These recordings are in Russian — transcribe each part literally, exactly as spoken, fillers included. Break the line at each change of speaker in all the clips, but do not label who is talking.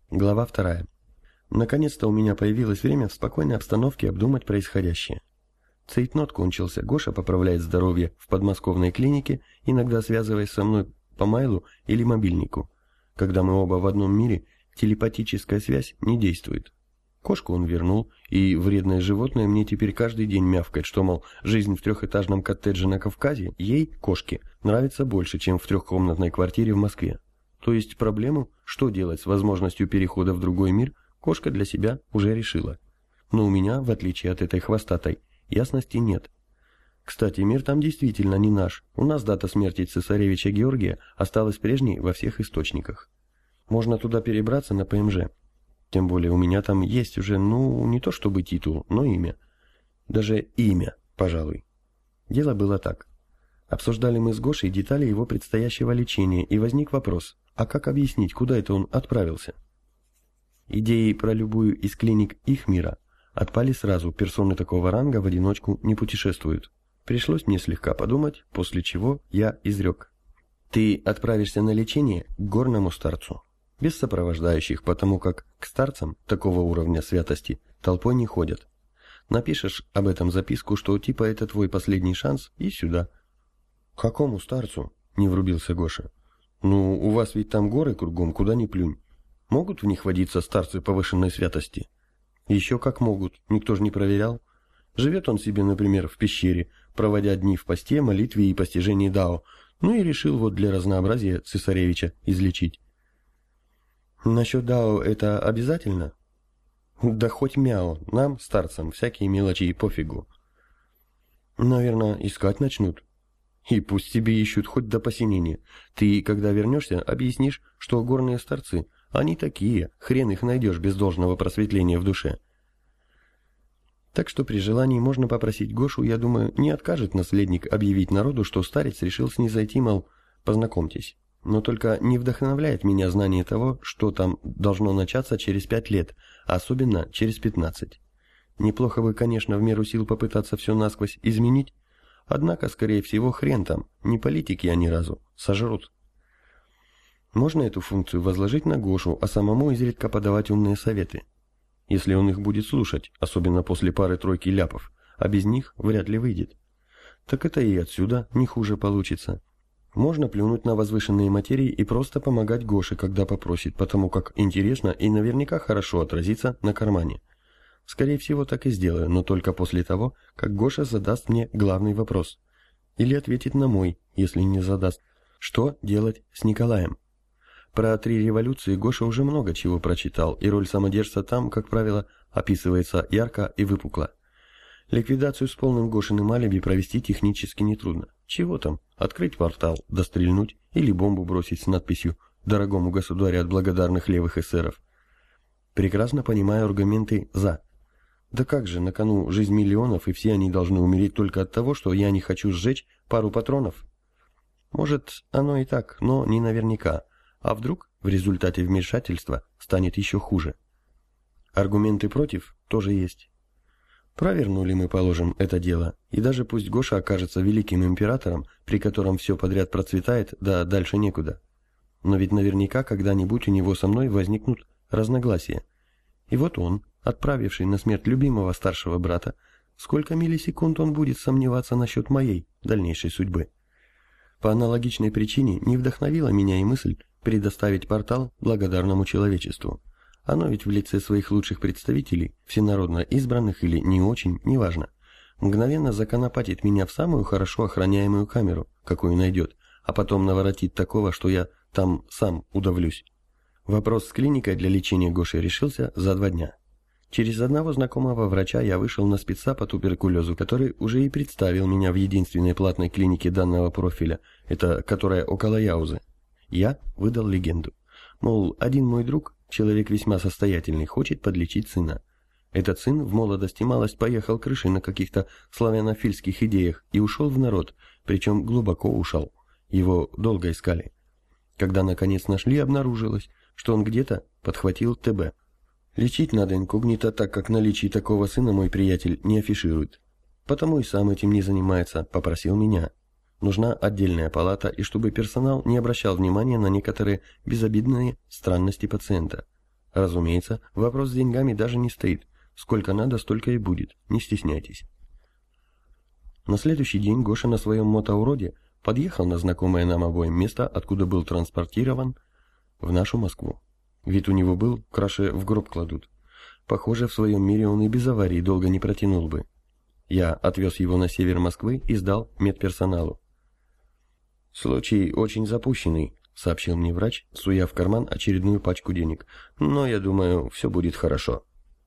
Глава вторая. Наконец-то у меня появилось время в спокойной обстановке обдумать происходящее. Цейтнот кончился, Гоша поправляет здоровье в подмосковной клинике, иногда связываясь со мной по майлу или мобильнику. Когда мы оба в одном мире, телепатическая связь не действует. Кошку он вернул, и вредное животное мне теперь каждый день мявкает, что, мол, жизнь в трехэтажном коттедже на Кавказе ей, кошке, нравится больше, чем в трехкомнатной квартире в Москве. То есть проблему, что делать с возможностью перехода в другой мир, кошка для себя уже решила. Но у меня, в отличие от этой хвостатой, ясности нет. Кстати, мир там действительно не наш. У нас дата смерти цесаревича Георгия осталась прежней во всех источниках. Можно туда перебраться на ПМЖ. Тем более у меня там есть уже, ну, не то чтобы титул, но имя. Даже имя, пожалуй. Дело было так. Обсуждали мы с Гошей детали его предстоящего лечения, и возник вопрос, а как объяснить, куда это он отправился? Идеи про любую из клиник их мира отпали сразу, персоны такого ранга в одиночку не путешествуют. Пришлось мне слегка подумать, после чего я изрек. Ты отправишься на лечение к горному старцу. Без сопровождающих, потому как к старцам такого уровня святости толпой не ходят. Напишешь об этом записку, что типа это твой последний шанс, и сюда. К какому старцу? Не врубился Гоша. Ну, у вас ведь там горы кругом, куда ни плюнь. Могут в них водиться старцы повышенной святости? Еще как могут, никто же не проверял. Живет он себе, например, в пещере, проводя дни в посте, молитве и постижении дао, ну и решил вот для разнообразия цесаревича излечить. Насчет дао это обязательно? Да хоть мяу, нам, старцам, всякие мелочи и пофигу. Наверное, искать начнут. И пусть тебе ищут хоть до посинения. Ты, когда вернешься, объяснишь, что горные старцы, они такие, хрен их найдешь без должного просветления в душе. Так что при желании можно попросить Гошу, я думаю, не откажет наследник объявить народу, что старец решил снизойти, мол, познакомьтесь. Но только не вдохновляет меня знание того, что там должно начаться через пять лет, а особенно через пятнадцать. Неплохо бы, конечно, в меру сил попытаться все насквозь изменить, однако, скорее всего, хрен там, не политики они разу, сожрут. Можно эту функцию возложить на Гошу, а самому изредка подавать умные советы. Если он их будет слушать, особенно после пары-тройки ляпов, а без них вряд ли выйдет. Так это и отсюда не хуже получится. Можно плюнуть на возвышенные материи и просто помогать Гоше, когда попросит, потому как интересно и наверняка хорошо отразится на кармане. Скорее всего, так и сделаю, но только после того, как Гоша задаст мне главный вопрос. Или ответит на мой, если не задаст. Что делать с Николаем? Про три революции Гоша уже много чего прочитал, и роль самодержца там, как правило, описывается ярко и выпукло. Ликвидацию с полным Гошиным алиби провести технически нетрудно. Чего там? Открыть портал, дострельнуть или бомбу бросить с надписью «Дорогому государю от благодарных левых эсеров». Прекрасно понимаю аргументы «за». Да как же, на кону жизнь миллионов, и все они должны умереть только от того, что я не хочу сжечь пару патронов? Может, оно и так, но не наверняка. А вдруг в результате вмешательства станет еще хуже? Аргументы против тоже есть. Провернули мы, положим, это дело, и даже пусть Гоша окажется великим императором, при котором все подряд процветает, да дальше некуда. Но ведь наверняка когда-нибудь у него со мной возникнут разногласия. И вот он, отправивший на смерть любимого старшего брата, сколько миллисекунд он будет сомневаться насчет моей дальнейшей судьбы. По аналогичной причине не вдохновила меня и мысль предоставить портал благодарному человечеству. Оно ведь в лице своих лучших представителей, всенародно избранных или не очень, неважно, мгновенно законопатит меня в самую хорошо охраняемую камеру, какую найдет, а потом наворотит такого, что я там сам удавлюсь. Вопрос с клиникой для лечения Гоши решился за два дня. Через одного знакомого врача я вышел на спеца по туберкулезу, который уже и представил меня в единственной платной клинике данного профиля, это которая около Яузы. Я выдал легенду. Мол, один мой друг, человек весьма состоятельный, хочет подлечить сына. Этот сын в молодости малость поехал крышей на каких-то славянофильских идеях и ушел в народ, причем глубоко ушел. Его долго искали. Когда наконец нашли, обнаружилось, что он где-то подхватил ТБ. Лечить надо инкогнито, так как наличие такого сына мой приятель не афиширует. Потому и сам этим не занимается, попросил меня. Нужна отдельная палата, и чтобы персонал не обращал внимания на некоторые безобидные странности пациента. Разумеется, вопрос с деньгами даже не стоит. Сколько надо, столько и будет, не стесняйтесь. На следующий день Гоша на своем мотоуроде подъехал на знакомое нам обоим место, откуда был транспортирован в нашу Москву. Вид у него был, краше в гроб кладут. Похоже, в своем мире он и без аварии долго не протянул бы. Я отвез его на север Москвы и сдал медперсоналу. «Случай очень запущенный», — сообщил мне врач, суя в карман очередную пачку денег. «Но, я думаю, все будет хорошо».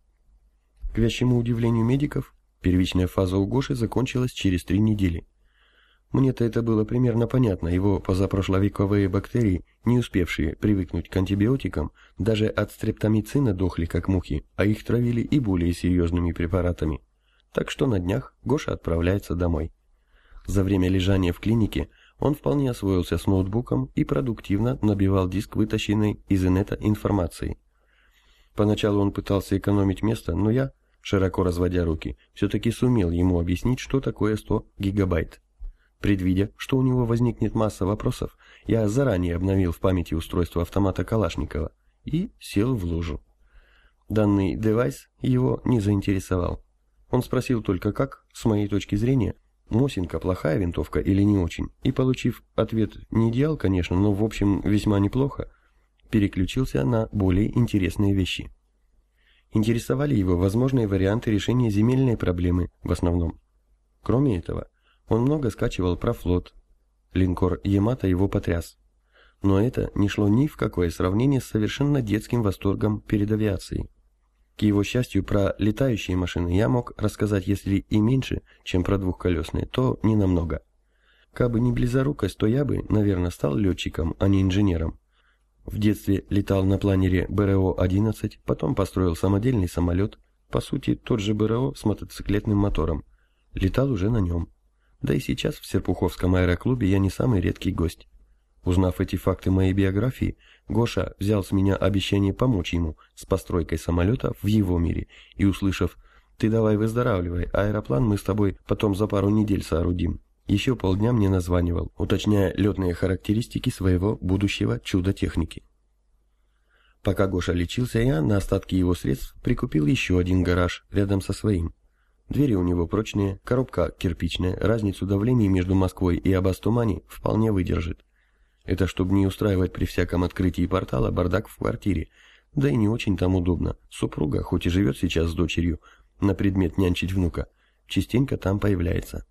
К вящему удивлению медиков, первичная фаза у Гоши закончилась через три недели. Мне-то это было примерно понятно, его позапрошловековые бактерии, не успевшие привыкнуть к антибиотикам, даже от стрептомицина дохли как мухи, а их травили и более серьезными препаратами. Так что на днях Гоша отправляется домой. За время лежания в клинике он вполне освоился с ноутбуком и продуктивно набивал диск вытащенной из инета информации. Поначалу он пытался экономить место, но я, широко разводя руки, все-таки сумел ему объяснить, что такое сто гигабайт. Предвидя, что у него возникнет масса вопросов, я заранее обновил в памяти устройство автомата Калашникова и сел в лужу. Данный девайс его не заинтересовал. Он спросил только как, с моей точки зрения, Мосинка плохая винтовка или не очень, и, получив ответ не идеал, конечно, но в общем весьма неплохо, переключился на более интересные вещи. Интересовали его возможные варианты решения земельной проблемы в основном. Кроме этого, он много скачивал про флот. Линкор Ямато его потряс. Но это не шло ни в какое сравнение с совершенно детским восторгом перед авиацией. К его счастью, про летающие машины я мог рассказать, если и меньше, чем про двухколесные, то не намного. Кабы не близорукость, то я бы, наверное, стал летчиком, а не инженером. В детстве летал на планере бэ эр о одиннадцать, потом построил самодельный самолет, по сути, тот же бэ эр о с мотоциклетным мотором. Летал уже на нем. Да и сейчас в Серпуховском аэроклубе я не самый редкий гость. Узнав эти факты моей биографии, Гоша взял с меня обещание помочь ему с постройкой самолета в его мире и, услышав «Ты давай выздоравливай, аэроплан мы с тобой потом за пару недель соорудим», еще полдня мне названивал, уточняя летные характеристики своего будущего чуда техники. Пока Гоша лечился, я на остатки его средств прикупил еще один гараж рядом со своим. Двери у него прочные, коробка кирпичная, разницу давлений между Москвой и Абастумани вполне выдержит. Это чтобы не устраивать при всяком открытии портала бардак в квартире, да и не очень там удобно. Супруга, хоть и живет сейчас с дочерью, на предмет нянчить внука, частенько там появляется.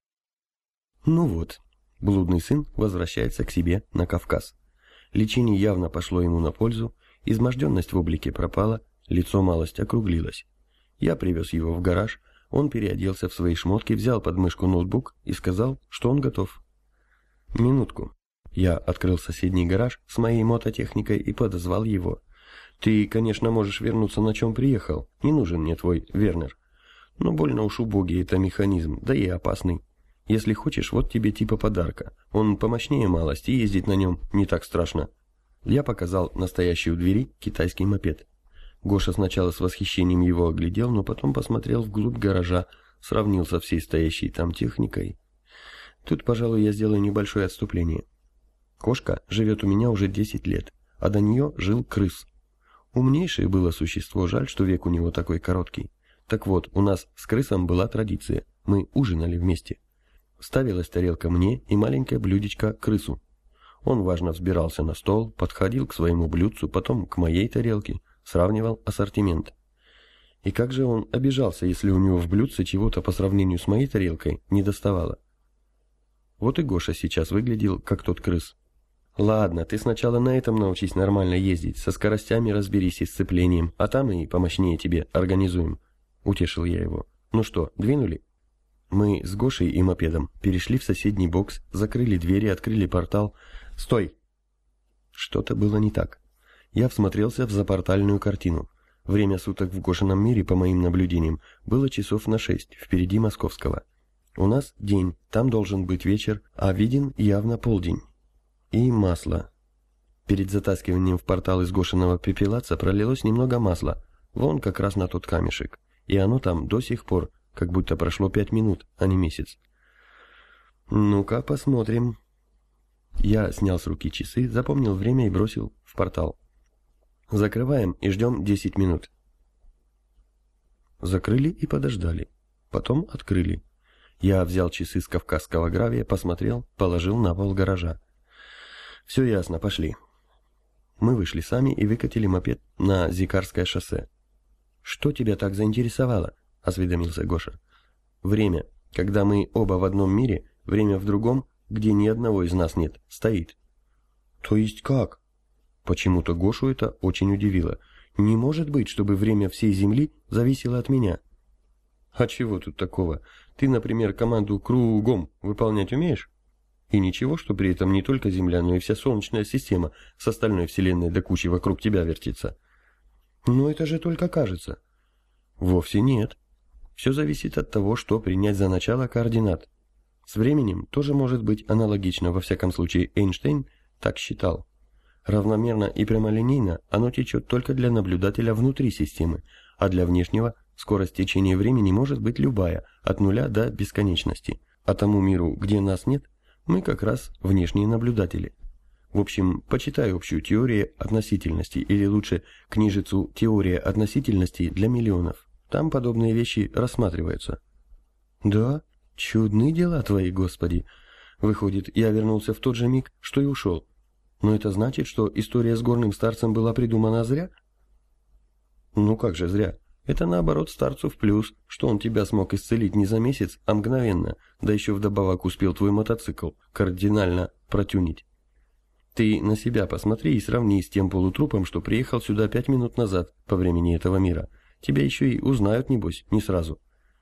Ну вот, блудный сын возвращается к себе на Кавказ. Лечение явно пошло ему на пользу, изможденность в облике пропала, лицо малость округлилось. Я привез его в гараж, он переоделся в свои шмотки, взял под мышку ноутбук и сказал, что он готов. Минутку. Я открыл соседний гараж с моей мототехникой и подозвал его. «Ты, конечно, можешь вернуться, на чем приехал. Не нужен мне твой Вернер. Но больно уж убогий это механизм, да и опасный. Если хочешь, вот тебе типа подарка. Он помощнее малость, и ездить на нем не так страшно». Я показал настоящий у двери китайский мопед. Гоша сначала с восхищением его оглядел, но потом посмотрел вглубь гаража, сравнил со всей стоящей там техникой. Тут, пожалуй, я сделаю небольшое отступление. Кошка живет у меня уже десять лет, а до нее жил крыс. Умнейшее было существо, жаль, что век у него такой короткий. Так вот, у нас с крысом была традиция, мы ужинали вместе. Ставилась тарелка мне и маленькое блюдечко крысу. Он важно взбирался на стол, подходил к своему блюдцу, потом к моей тарелке, сравнивал ассортимент. И как же он обижался, если у него в блюдце чего-то по сравнению с моей тарелкой не доставало. Вот и Гоша сейчас выглядел, как тот крыс. «Ладно, ты сначала на этом научись нормально ездить, со скоростями разберись и сцеплением, а там и помощнее тебе организуем», — утешил я его. «Ну что, двинули?» Мы с Гошей и мопедом перешли в соседний бокс, закрыли двери, открыли портал. «Стой!» Что-то было не так. Я всмотрелся в запортальную картину. Время суток в Гошином мире, по моим наблюдениям, было часов на шесть, впереди московского. У нас день, там должен быть вечер, а виден явно полдень. И масло. Перед затаскиванием в портал из Гошиного пепелаца пролилось немного масла, вон как раз на тот камешек. И оно там до сих пор, как будто прошло пять минут, а не месяц. Ну-ка, посмотрим. Я снял с руки часы, запомнил время и бросил в портал. Закрываем и ждем десять минут. Закрыли и подождали. Потом открыли. Я взял часы с кавказского гравия, посмотрел, положил на пол гаража. Все ясно, пошли. Мы вышли сами и выкатили мопед на Зикарское шоссе. «Что тебя так заинтересовало?» – осведомился Гоша. «Время. Когда мы оба в одном мире, время в другом, где ни одного из нас нет, стоит». «То есть как?» Почему-то Гошу это очень удивило. «Не может быть, чтобы время всей Земли зависело от меня». «А чего тут такого? Ты, например, команду кругом выполнять умеешь? И ничего, что при этом не только Земля, но и вся Солнечная система с остальной Вселенной до кучи вокруг тебя вертится». «Но это же только кажется». «Вовсе нет. Все зависит от того, что принять за начало координат. С временем тоже может быть аналогично, во всяком случае Эйнштейн так считал. Равномерно и прямолинейно оно течет только для наблюдателя внутри системы, а для внешнего скорость течения времени может быть любая, от нуля до бесконечности. А тому миру, где нас нет, мы как раз внешние наблюдатели. В общем, почитай общую теорию относительности, или лучше книжицу «Теория относительности для миллионов». Там подобные вещи рассматриваются. Да, чудные дела твои, Господи. Выходит, я вернулся в тот же миг, что и ушел. Но это значит, что история с горным старцем была придумана зря? Ну как же зря? Это наоборот старцу в плюс, что он тебя смог исцелить не за месяц, а мгновенно, да еще вдобавок успел твой мотоцикл кардинально протюнить. Ты на себя посмотри и сравни с тем полутрупом, что приехал сюда пять минут назад по времени этого мира. Тебя еще и узнают, небось, не сразу.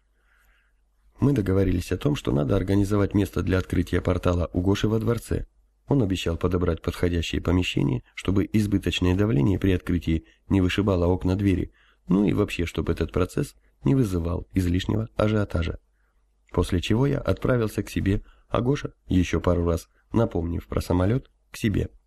Мы договорились о том, что надо организовать место для открытия портала у Гоши во дворце. Он обещал подобрать подходящее помещение, чтобы избыточное давление при открытии не вышибало окна двери, ну и вообще, чтобы этот процесс не вызывал излишнего ажиотажа. После чего я отправился к себе, а Гоша, еще пару раз напомнив про самолет, к себе.